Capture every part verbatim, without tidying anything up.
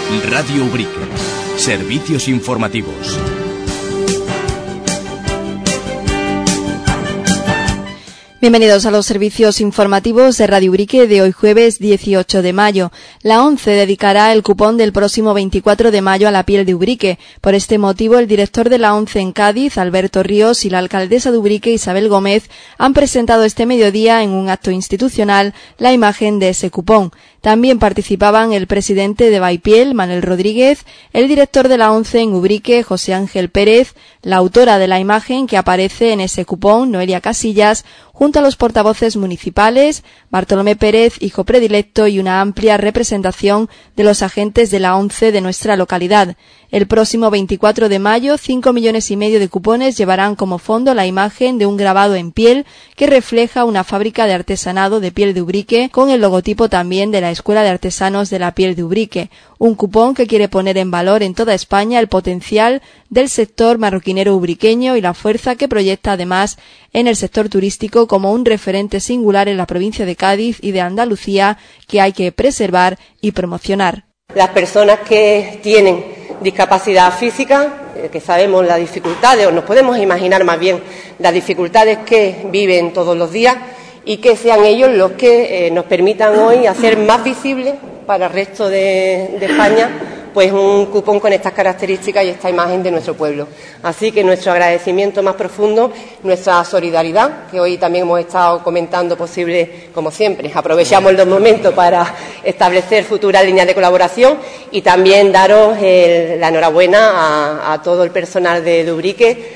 Radio Ubrique. Servicios informativos. Bienvenidos a los servicios informativos de Radio Ubrique de hoy jueves dieciocho de mayo. La ONCE dedicará el cupón del próximo veinticuatro de mayo a la piel de Ubrique. Por este motivo, el director de la ONCE en Cádiz, Alberto Ríos, y la alcaldesa de Ubrique, Isabel Gómez, han presentado este mediodía en un acto institucional la imagen de ese cupón. También participaban el presidente de Baipiel, Manuel Rodríguez, el director de la ONCE en Ubrique, José Ángel Pérez, la autora de la imagen que aparece en ese cupón, Noelia Casillas, junto a los portavoces municipales, Bartolomé Pérez, hijo predilecto, y una amplia representación de los agentes de la ONCE de nuestra localidad. El próximo veinticuatro de mayo, cinco millones y medio de cupones llevarán como fondo la imagen de un grabado en piel que refleja una fábrica de artesanado de piel de Ubrique, con el logotipo también de la Escuela de Artesanos de la Piel de Ubrique. Un cupón que quiere poner en valor en toda España el potencial del sector marroquinero ubriqueño y la fuerza que proyecta además en el sector turístico como un referente singular en la provincia de Cádiz y de Andalucía que hay que preservar y promocionar. Las personas que tienen discapacidad física, eh, que sabemos las dificultades, o nos podemos imaginar más bien las dificultades que viven todos los días, y que sean ellos los que eh, nos permitan hoy hacer más visible para el resto de, de España pues un cupón con estas características y esta imagen de nuestro pueblo. Así que nuestro agradecimiento más profundo, nuestra solidaridad, que hoy también hemos estado comentando posible, como siempre, aprovechamos los momentos para establecer futuras líneas de colaboración, y también daros el, la enhorabuena a, a todo el personal de Ubrique,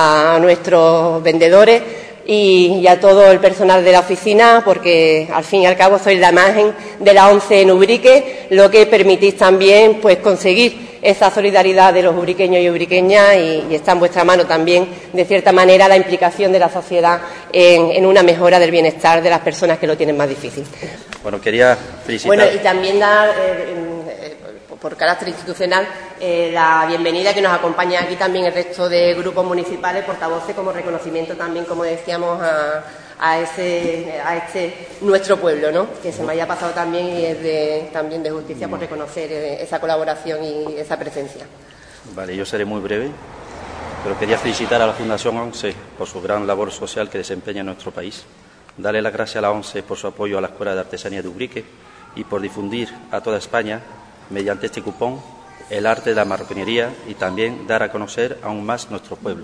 a nuestros vendedores y, y a todo el personal de la oficina, porque al fin y al cabo sois la imagen de la ONCE en Ubrique, lo que permitís también pues conseguir esa solidaridad de los ubriqueños y ubriqueñas, y, y está en vuestra mano también, de cierta manera, la implicación de la sociedad en, en una mejora del bienestar de las personas que lo tienen más difícil. Bueno, quería felicitar... Bueno, y también dar... Eh, por carácter institucional, eh, la bienvenida, que nos acompaña aquí también el resto de grupos municipales, portavoces, como reconocimiento también, como decíamos, a, a ese a este nuestro pueblo, ¿no? Que se me haya pasado también, y es de, también de justicia por reconocer eh, esa colaboración y esa presencia. Vale, yo seré muy breve, pero quería felicitar a la Fundación ONCE por su gran labor social que desempeña en nuestro país, darle las gracias a la ONCE por su apoyo a la Escuela de Artesanía de Ubrique y por difundir a toda España, mediante este cupón, el arte de la marroquinería, y también dar a conocer aún más nuestro pueblo.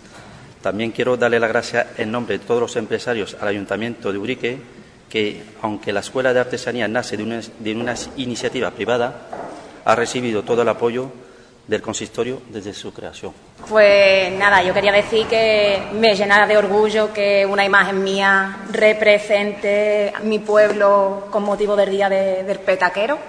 También quiero darle las gracias en nombre de todos los empresarios al Ayuntamiento de Ubrique, que, aunque la Escuela de Artesanía nace de una, de una iniciativa privada, ha recibido todo el apoyo del consistorio desde su creación. Pues nada, yo quería decir que me llena de orgullo que una imagen mía represente a mi pueblo con motivo del Día de, del Petaquero.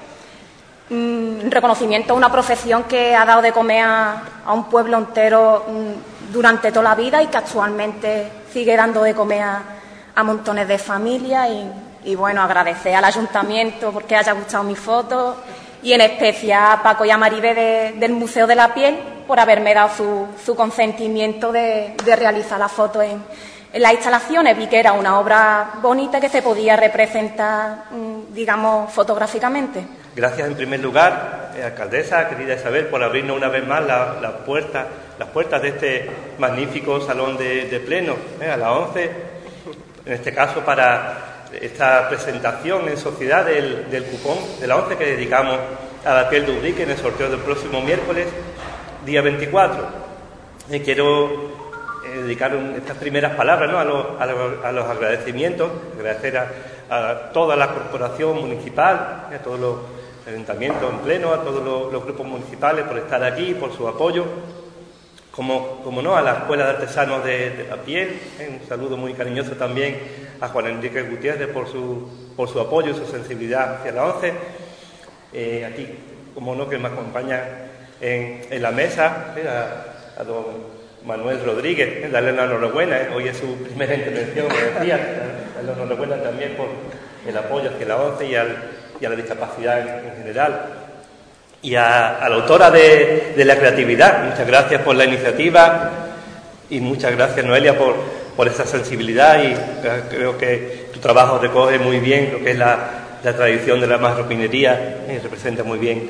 Un reconocimiento a una profesión que ha dado de comer a, a un pueblo entero um, durante toda la vida, y que actualmente sigue dando de comer a, a montones de familias, y, y bueno, agradecer al ayuntamiento porque haya gustado mi foto, y en especial a Paco y a Maribel de, del Museo de la Piel por haberme dado su, su consentimiento de, de realizar la foto en, en las instalaciones. Vi que era una obra bonita que se podía representar, digamos, fotográficamente. Gracias en primer lugar, eh, alcaldesa, querida Isabel, por abrirnos una vez más la, la puerta, las puertas de este magnífico salón de, de pleno, eh, a la ONCE, en este caso para esta presentación en sociedad del, del cupón de la ONCE que dedicamos a la piel de Ubrique en el sorteo del próximo miércoles, día veinticuatro. Eh, quiero eh, dedicar un, estas primeras palabras, ¿no?, a, los, a, los, a los agradecimientos, agradecer a, a toda la corporación municipal, a todos los ayuntamientos en pleno, a todos los, los grupos municipales por estar aquí, por su apoyo, como, como no, a la Escuela de Artesanos de, de la Piel. Eh, un saludo muy cariñoso también a Juan Enrique Gutiérrez por su, por su apoyo y su sensibilidad hacia la ONCE. Eh, aquí, como no, que me acompaña en, en la mesa, eh, a, a don Manuel Rodríguez, eh, darle la enhorabuena, eh, hoy es su primera intervención, me decía, darle la enhorabuena también por el apoyo hacia la ONCE y, al, y a la discapacidad en, en general. Y a, a la autora de, de la creatividad, muchas gracias por la iniciativa, y muchas gracias, Noelia, por, por esa sensibilidad, y creo que tu trabajo recoge muy bien lo que es la, la tradición de la marroquinería, y representa muy bien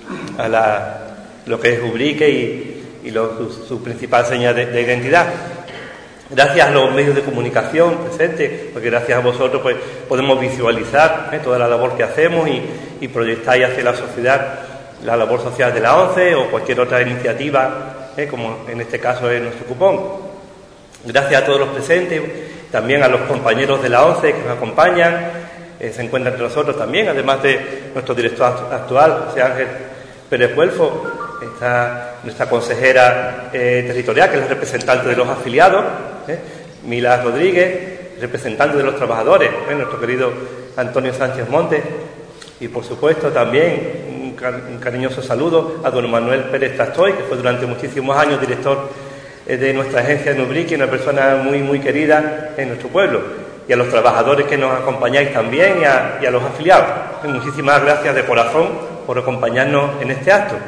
a la, lo que es Ubrique y, y lo, su, su principal seña de, de identidad. Gracias a los medios de comunicación presentes, porque gracias a vosotros pues podemos visualizar ¿eh? toda la labor que hacemos y, y proyectáis hacia la sociedad la labor social de la ONCE o cualquier otra iniciativa, ¿eh? como en este caso es nuestro cupón. Gracias a todos los presentes, también a los compañeros de la ONCE que nos acompañan, eh, se encuentran entre nosotros también, además de nuestro director actual, José Ángel Pérez Güelfo, está nuestra consejera eh, territorial, que es la representante de los afiliados, ¿eh? Mila Rodríguez, representante de los trabajadores, ¿eh? nuestro querido Antonio Sánchez Montes, y por supuesto también un, car un cariñoso saludo a don Manuel Pérez Trastoy, que fue durante muchísimos años director eh, de nuestra agencia en Ubrique, una persona muy muy querida en nuestro pueblo, y a los trabajadores que nos acompañáis también y a, y a los afiliados. Eh, muchísimas gracias de corazón por acompañarnos en este acto.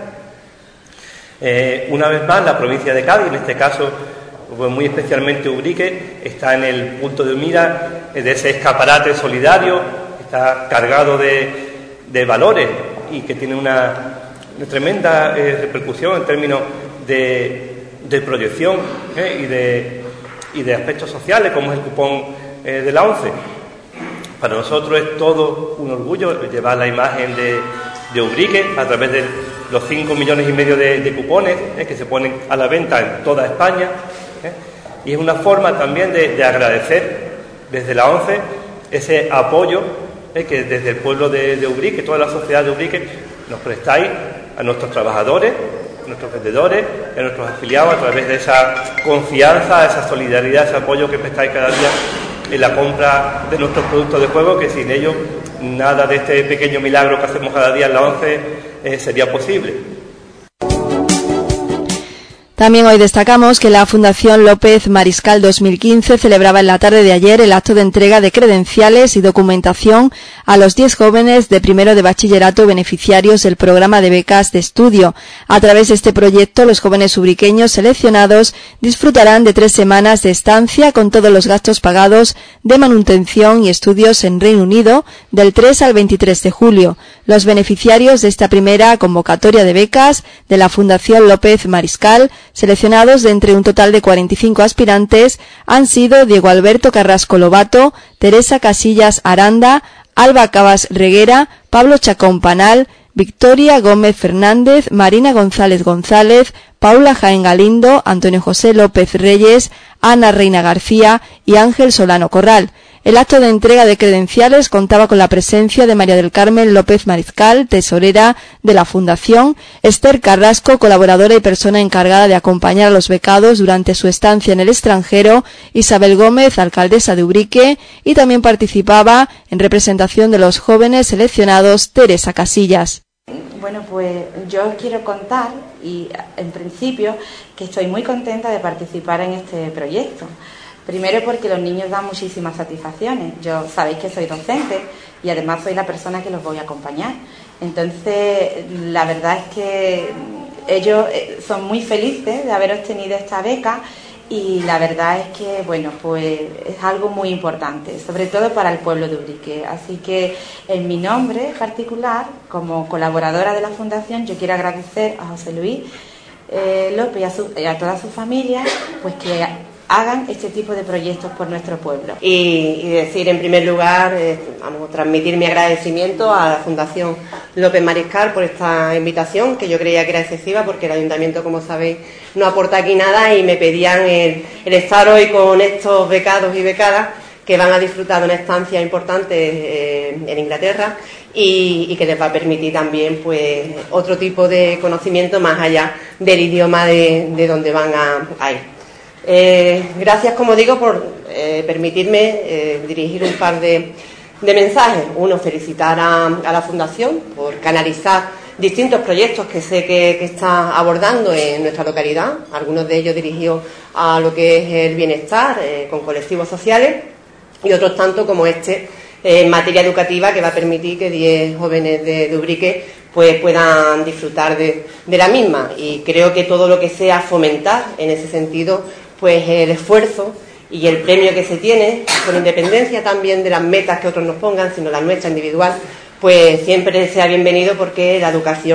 Eh, una vez más, la provincia de Cádiz, en este caso, pues muy especialmente Ubrique, está en el punto de mira de ese escaparate solidario, está cargado de, de valores y que tiene una, una tremenda eh, repercusión en términos de, de proyección eh, y, de, y de aspectos sociales, como es el cupón eh, de la ONCE. Para nosotros es todo un orgullo llevar la imagen de, de Ubrique a través de los cinco millones y medio de, de cupones eh, que se ponen a la venta en toda España, eh, y es una forma también de, de agradecer desde la ONCE ese apoyo eh, que desde el pueblo de, de Ubrique, toda la sociedad de Ubrique, nos prestáis a nuestros trabajadores, a nuestros vendedores, a nuestros afiliados, a través de esa confianza, esa solidaridad, ese apoyo que prestáis cada día en la compra de nuestros productos de juego, que sin ellos nada de este pequeño milagro que hacemos cada día en la ONCE eh, sería posible. También hoy destacamos que la Fundación López Mariscal dos mil quince celebraba en la tarde de ayer el acto de entrega de credenciales y documentación a los diez jóvenes de primero de bachillerato beneficiarios del programa de becas de estudio. A través de este proyecto, los jóvenes ubriqueños seleccionados disfrutarán de tres semanas de estancia con todos los gastos pagados de manutención y estudios en Reino Unido del tres al veintitrés de julio. Los beneficiarios de esta primera convocatoria de becas de la Fundación López Mariscal, seleccionados de entre un total de cuarenta y cinco aspirantes, han sido Diego Alberto Carrasco Lobato, Teresa Casillas Aranda, Alba Cabas Reguera, Pablo Chacón Panal, Victoria Gómez Fernández, Marina González González, Paula Jaén Galindo, Antonio José López Reyes, Ana Reina García y Ángel Solano Corral. El acto de entrega de credenciales contaba con la presencia de María del Carmen López Mariscal, tesorera de la Fundación, Esther Carrasco, colaboradora y persona encargada de acompañar a los becados durante su estancia en el extranjero, Isabel Gómez, alcaldesa de Ubrique, y también participaba, en representación de los jóvenes seleccionados, Teresa Casillas. Bueno, pues yo os quiero contar, y en principio, que estoy muy contenta de participar en este proyecto. Primero porque los niños dan muchísimas satisfacciones. Yo sabéis que soy docente y además soy la persona que los voy a acompañar. Entonces, la verdad es que ellos son muy felices de haber obtenido esta beca y la verdad es que, bueno, pues es algo muy importante, sobre todo para el pueblo de Ubrique. Así que, en mi nombre particular, como colaboradora de la Fundación, yo quiero agradecer a José Luis eh, López y a, su, y a toda su familia, pues que hagan este tipo de proyectos por nuestro pueblo. Y, y decir, en primer lugar, eh, vamos a transmitir mi agradecimiento a la Fundación López Mariscal por esta invitación, que yo creía que era excesiva, porque el Ayuntamiento, como sabéis, no aporta aquí nada y me pedían el, el estar hoy con estos becados y becadas que van a disfrutar de una estancia importante eh, en Inglaterra y, y que les va a permitir también pues otro tipo de conocimiento más allá del idioma de, de donde van a, a ir. Eh, gracias, como digo, por eh, permitirme eh, dirigir un par de, de mensajes. Uno, felicitar a, a la Fundación por canalizar distintos proyectos que sé que, que está abordando en nuestra localidad, algunos de ellos dirigidos a lo que es el bienestar eh, con colectivos sociales y otros tanto como este eh, en materia educativa, que va a permitir que diez jóvenes de, de Ubrique pues puedan disfrutar de, de la misma. Y creo que todo lo que sea fomentar en ese sentido pues el esfuerzo y el premio que se tiene, con independencia también de las metas que otros nos pongan, sino la nuestra individual, pues siempre sea bienvenido, porque la educación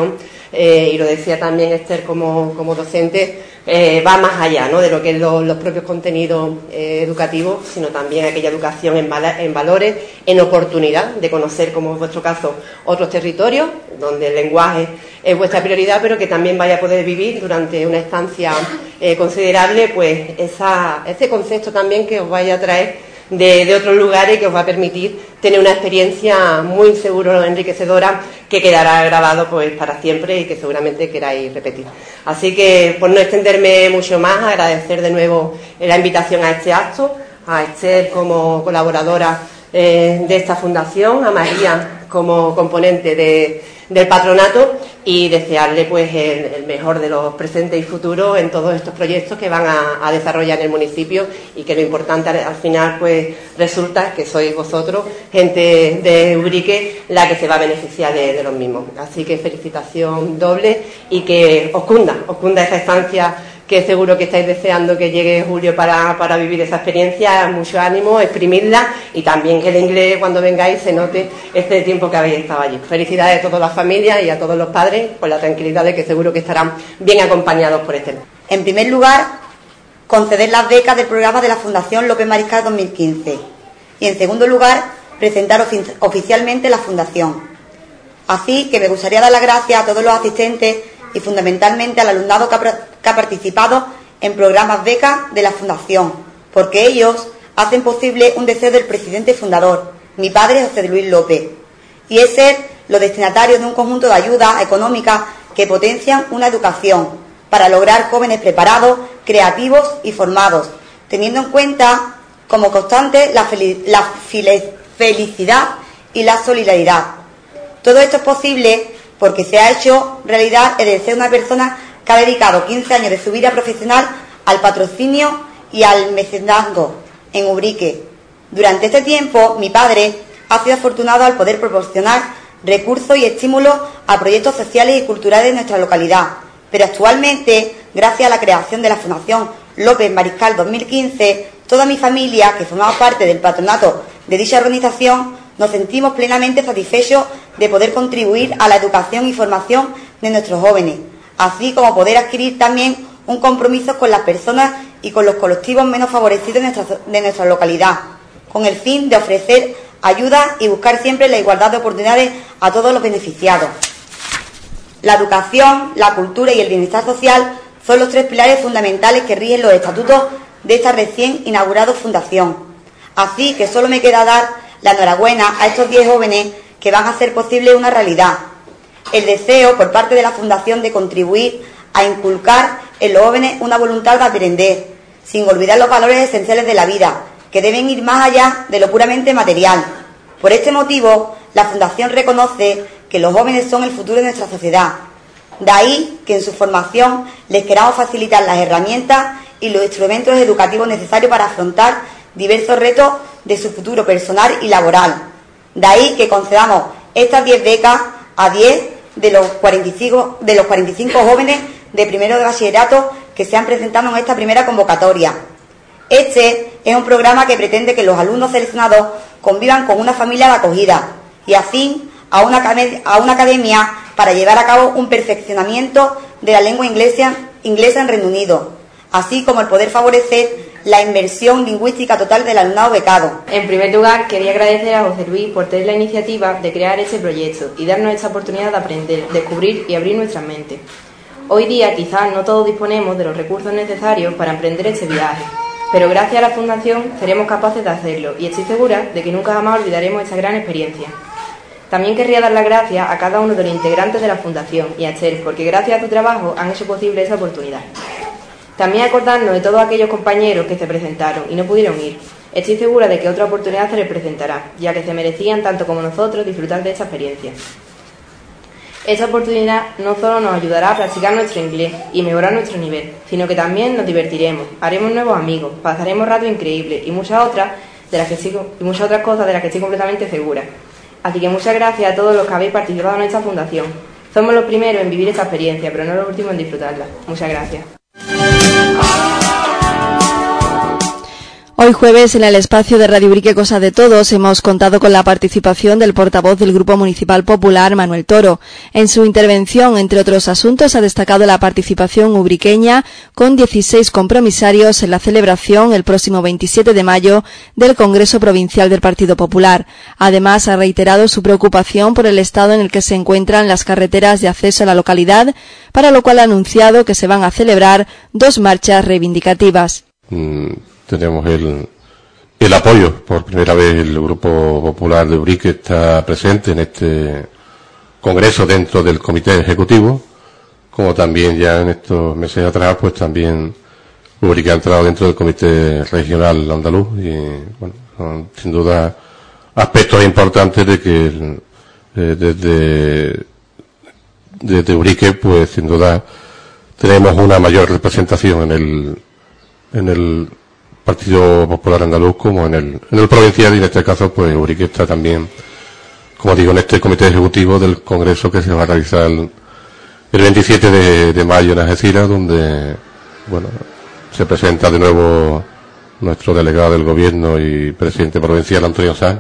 eh, y lo decía también Esther como, como docente, eh, va más allá, ¿no?, de lo que es lo, los propios contenidos eh, educativos, sino también aquella educación en, val en valores, en oportunidad de conocer, como en vuestro caso, otros territorios, donde el lenguaje es vuestra prioridad, pero que también vaya a poder vivir durante una estancia eh, considerable, pues esa, ese concepto también que os vaya a traer De, de otros lugares, que os va a permitir tener una experiencia muy seguro enriquecedora, que quedará grabado pues para siempre y que seguramente queráis repetir. Así que, por no extenderme mucho más, agradecer de nuevo la invitación a este acto, a Esther como colaboradora eh, de esta fundación, a María como componente de, del patronato, y desearle pues el, el mejor de los presentes y futuros en todos estos proyectos que van a, a desarrollar en el municipio, y que lo importante al, al final pues resulta que sois vosotros, gente de Ubrique, la que se va a beneficiar de, de los mismos. Así que felicitación doble, y que os cunda, os cunda esa estancia, que seguro que estáis deseando que llegue julio para, para vivir esa experiencia. Mucho ánimo, exprimirla, y también que el inglés, cuando vengáis, se note este tiempo que habéis estado allí. Felicidades a todas las familias y a todos los padres, por la tranquilidad de que seguro que estarán bien acompañados por este. En primer lugar, conceder las becas del programa de la Fundación López Mariscal dos mil quince. Y en segundo lugar, presentar ofi oficialmente la Fundación. Así que me gustaría dar las gracias a todos los asistentes y fundamentalmente al alumnado que ha, que ha participado en programas becas de la Fundación, porque ellos hacen posible un deseo del presidente fundador, mi padre José Luis López, y es ser los destinatarios de un conjunto de ayudas económicas que potencian una educación para lograr jóvenes preparados, creativos y formados, teniendo en cuenta como constante la, fel la felicidad y la solidaridad. Todo esto es posible porque se ha hecho realidad el deseo de una persona que ha dedicado quince años de su vida profesional al patrocinio y al mecenazgo en Ubrique. Durante este tiempo, mi padre ha sido afortunado al poder proporcionar recursos y estímulos a proyectos sociales y culturales de nuestra localidad, pero actualmente, gracias a la creación de la Fundación López Mariscal dos mil quince, toda mi familia, que formaba parte del patronato de dicha organización, nos sentimos plenamente satisfechos de poder contribuir a la educación y formación de nuestros jóvenes, así como poder adquirir también un compromiso con las personas y con los colectivos menos favorecidos de nuestra, de nuestra localidad, con el fin de ofrecer ayuda y buscar siempre la igualdad de oportunidades a todos los beneficiados. La educación, la cultura y el bienestar social son los tres pilares fundamentales que rigen los estatutos de esta recién inaugurada fundación. Así que solo me queda dar la enhorabuena a estos diez jóvenes que van a hacer posible una realidad. El deseo por parte de la Fundación de contribuir a inculcar en los jóvenes una voluntad de aprender, sin olvidar los valores esenciales de la vida, que deben ir más allá de lo puramente material. Por este motivo, la Fundación reconoce que los jóvenes son el futuro de nuestra sociedad. De ahí que en su formación les queramos facilitar las herramientas y los instrumentos educativos necesarios para afrontar diversos retos de su futuro personal y laboral. De ahí que concedamos estas diez becas a diez de los cuarenta y cinco, de los cuarenta y cinco jóvenes de primero de bachillerato que se han presentado en esta primera convocatoria. Este es un programa que pretende que los alumnos seleccionados convivan con una familia de acogida y así a una, a una academia para llevar a cabo un perfeccionamiento de la lengua inglesa, inglesa en Reino Unido, así como el poder favorecer la inmersión lingüística total del alumnado becado. En primer lugar, quería agradecer a José Luis por tener la iniciativa de crear este proyecto y darnos esta oportunidad de aprender, descubrir y abrir nuestra mente. Hoy día quizás no todos disponemos de los recursos necesarios para emprender este viaje, pero gracias a la Fundación seremos capaces de hacerlo y estoy segura de que nunca jamás olvidaremos esta gran experiencia. También querría dar las gracias a cada uno de los integrantes de la Fundación y a Esther, porque gracias a tu trabajo han hecho posible esa oportunidad. También acordarnos de todos aquellos compañeros que se presentaron y no pudieron ir. Estoy segura de que otra oportunidad se les presentará, ya que se merecían tanto como nosotros disfrutar de esta experiencia. Esta oportunidad no solo nos ayudará a practicar nuestro inglés y mejorar nuestro nivel, sino que también nos divertiremos, haremos nuevos amigos, pasaremos ratos increíbles y muchas otras de las que estoy, y muchas otras cosas de las que estoy completamente segura. Así que muchas gracias a todos los que habéis participado en esta fundación. Somos los primeros en vivir esta experiencia, pero no los últimos en disfrutarla. Muchas gracias. Hoy jueves, en el espacio de Radio Ubrique Cosa de Todos, hemos contado con la participación del portavoz del Grupo Municipal Popular, Manuel Toro. En su intervención, entre otros asuntos, ha destacado la participación ubriqueña con dieciséis compromisarios en la celebración el próximo veintisiete de mayo del Congreso Provincial del Partido Popular. Además, ha reiterado su preocupación por el estado en el que se encuentran las carreteras de acceso a la localidad, para lo cual ha anunciado que se van a celebrar dos marchas reivindicativas. Mm. Tenemos el, el apoyo. Por primera vez el Grupo Popular de Ubrique está presente en este congreso dentro del Comité Ejecutivo, como también ya en estos meses atrás, pues también Ubrique ha entrado dentro del Comité Regional Andaluz y, bueno, son sin duda aspectos importantes de que el, eh, desde, desde Ubrique, pues sin duda tenemos una mayor representación en el, en el Partido Popular Andaluz como en el, en el provincial, y en este caso pues Ubrique está también, como digo, en este comité ejecutivo del congreso que se va a realizar el, el veintisiete de, de mayo en Algeciras, donde, bueno, se presenta de nuevo nuestro delegado del gobierno y presidente provincial, Antonio Sanz,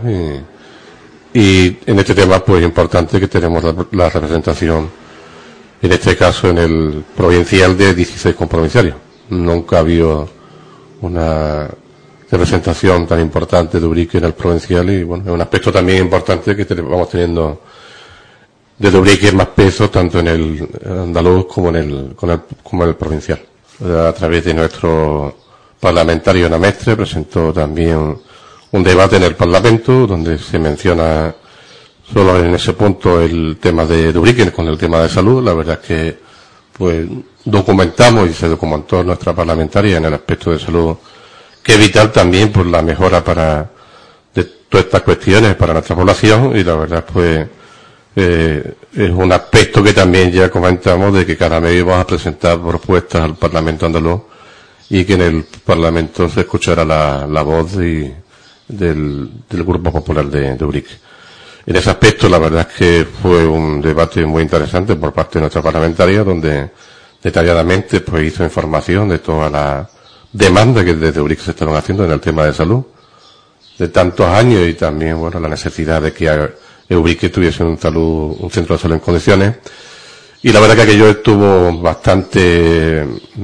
y, y en este tema pues importante que tenemos la, la representación, en este caso en el provincial, de dieciséis compromisarios. Nunca ha habido una representación tan importante de Ubrique en el provincial, y bueno, es un aspecto también importante que vamos teniendo desde Ubrique más peso tanto en el andaluz como en el, con el como en el provincial. A través de nuestro parlamentario Ana Mestre presentó también un debate en el Parlamento donde se menciona solo en ese punto el tema de, de Ubrique con el tema de salud. La verdad es que pues documentamos y se documentó nuestra parlamentaria en el aspecto de salud, que es vital también por la mejora para de todas estas cuestiones para nuestra población, y la verdad pues eh, es un aspecto que también ya comentamos de que cada mes vamos a presentar propuestas al Parlamento andaluz y que en el Parlamento se escuchará la, la voz y, del, del Grupo Popular de, de Ubrique. En ese aspecto, la verdad es que fue un debate muy interesante por parte de nuestra parlamentaria, donde detalladamente pues hizo información de toda la demanda que desde Ubrique se estaban haciendo en el tema de salud, de tantos años, y también, bueno, la necesidad de que Ubrique tuviese un salud, un centro de salud en condiciones. Y la verdad que aquello estuvo bastante,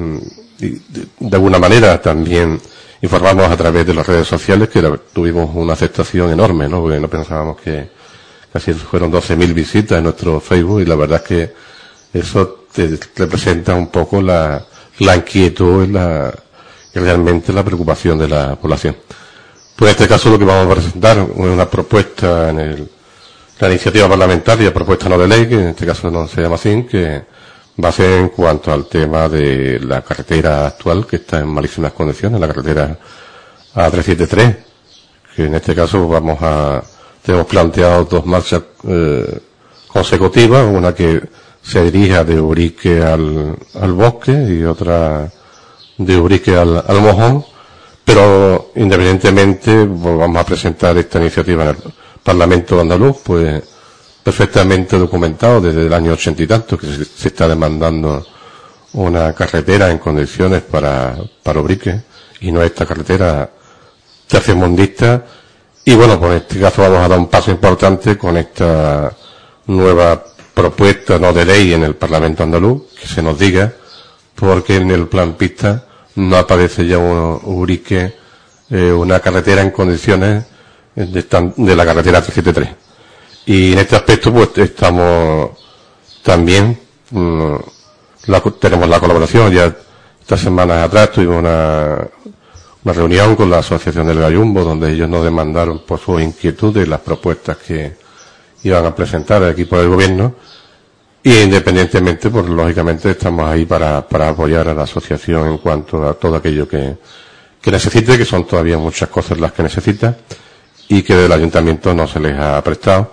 de alguna manera también informamos a través de las redes sociales que tuvimos una aceptación enorme, ¿no? Porque no pensábamos que casi fueron doce mil visitas en nuestro Facebook, y la verdad es que eso te representa un poco la, la inquietud y, la, y realmente la preocupación de la población. Pues en este caso lo que vamos a presentar es una propuesta en el, la iniciativa parlamentaria, propuesta no de ley, que en este caso no se llama así, que va a ser en cuanto al tema de la carretera actual, que está en malísimas condiciones, la carretera A trescientos setenta y tres, que en este caso vamos a tenemos planteado dos marchas eh, consecutivas, una que se dirija de Ubrique al, al bosque y otra de Ubrique al, al Mojón, pero independientemente pues, vamos a presentar esta iniciativa en el Parlamento andaluz, pues perfectamente documentado desde el año ochenta y tanto que se, se está demandando una carretera en condiciones para, para Ubrique, y no esta carretera tercermundista. Y bueno, pues en este caso vamos a dar un paso importante con esta nueva propuesta no de ley en el Parlamento andaluz, que se nos diga, porque en el plan pista no aparece ya un Ubrique, eh, una carretera en condiciones de, de la carretera trescientos setenta y tres. Y en este aspecto pues estamos también, mmm, la, tenemos la colaboración. Ya estas semanas atrás tuvimos una una reunión con la Asociación del Gallumbo, donde ellos nos demandaron por sus inquietudes las propuestas que iban a presentar al equipo del gobierno, y independientemente, pues lógicamente estamos ahí para, para apoyar a la asociación en cuanto a todo aquello que, que necesite, que son todavía muchas cosas las que necesita y que del ayuntamiento no se les ha prestado.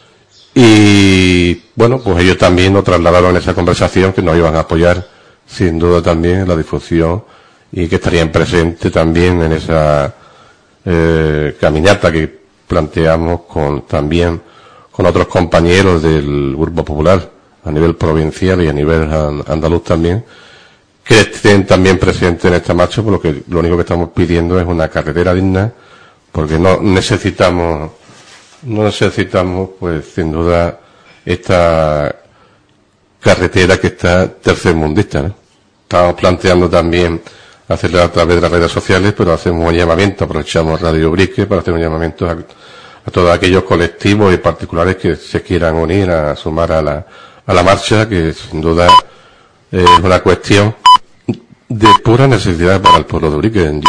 Y bueno, pues ellos también nos trasladaron en esa conversación que nos iban a apoyar sin duda también en la difusión, y que estarían presentes también en esa eh, caminata que planteamos con también con otros compañeros del Grupo Popular a nivel provincial y a nivel andaluz también, que estén también presentes en esta marcha, por lo que lo único que estamos pidiendo es una carretera digna, porque no necesitamos, no necesitamos, pues sin duda, esta carretera que está tercermundista, ¿no? Estamos planteando también hacerla a través de las redes sociales, pero hacemos un llamamiento, aprovechamos Radio Ubrique para hacer un llamamiento a, a todos aquellos colectivos y particulares que se quieran unir a sumar a la, a la marcha, que sin duda es una cuestión de pura necesidad para el pueblo de Ubrique.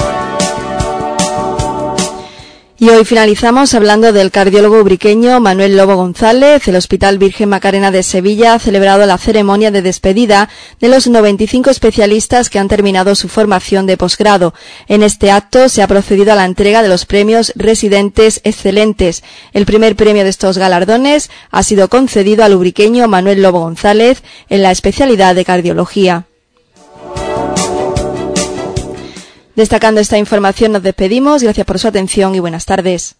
Y hoy finalizamos hablando del cardiólogo ubriqueño Manuel Lobo González. El Hospital Virgen Macarena de Sevilla ha celebrado la ceremonia de despedida de los noventa y cinco especialistas que han terminado su formación de posgrado. En este acto se ha procedido a la entrega de los premios Residentes Excelentes. El primer premio de estos galardones ha sido concedido al ubriqueño Manuel Lobo González en la especialidad de cardiología. Destacando esta información nos despedimos. Gracias por su atención y buenas tardes.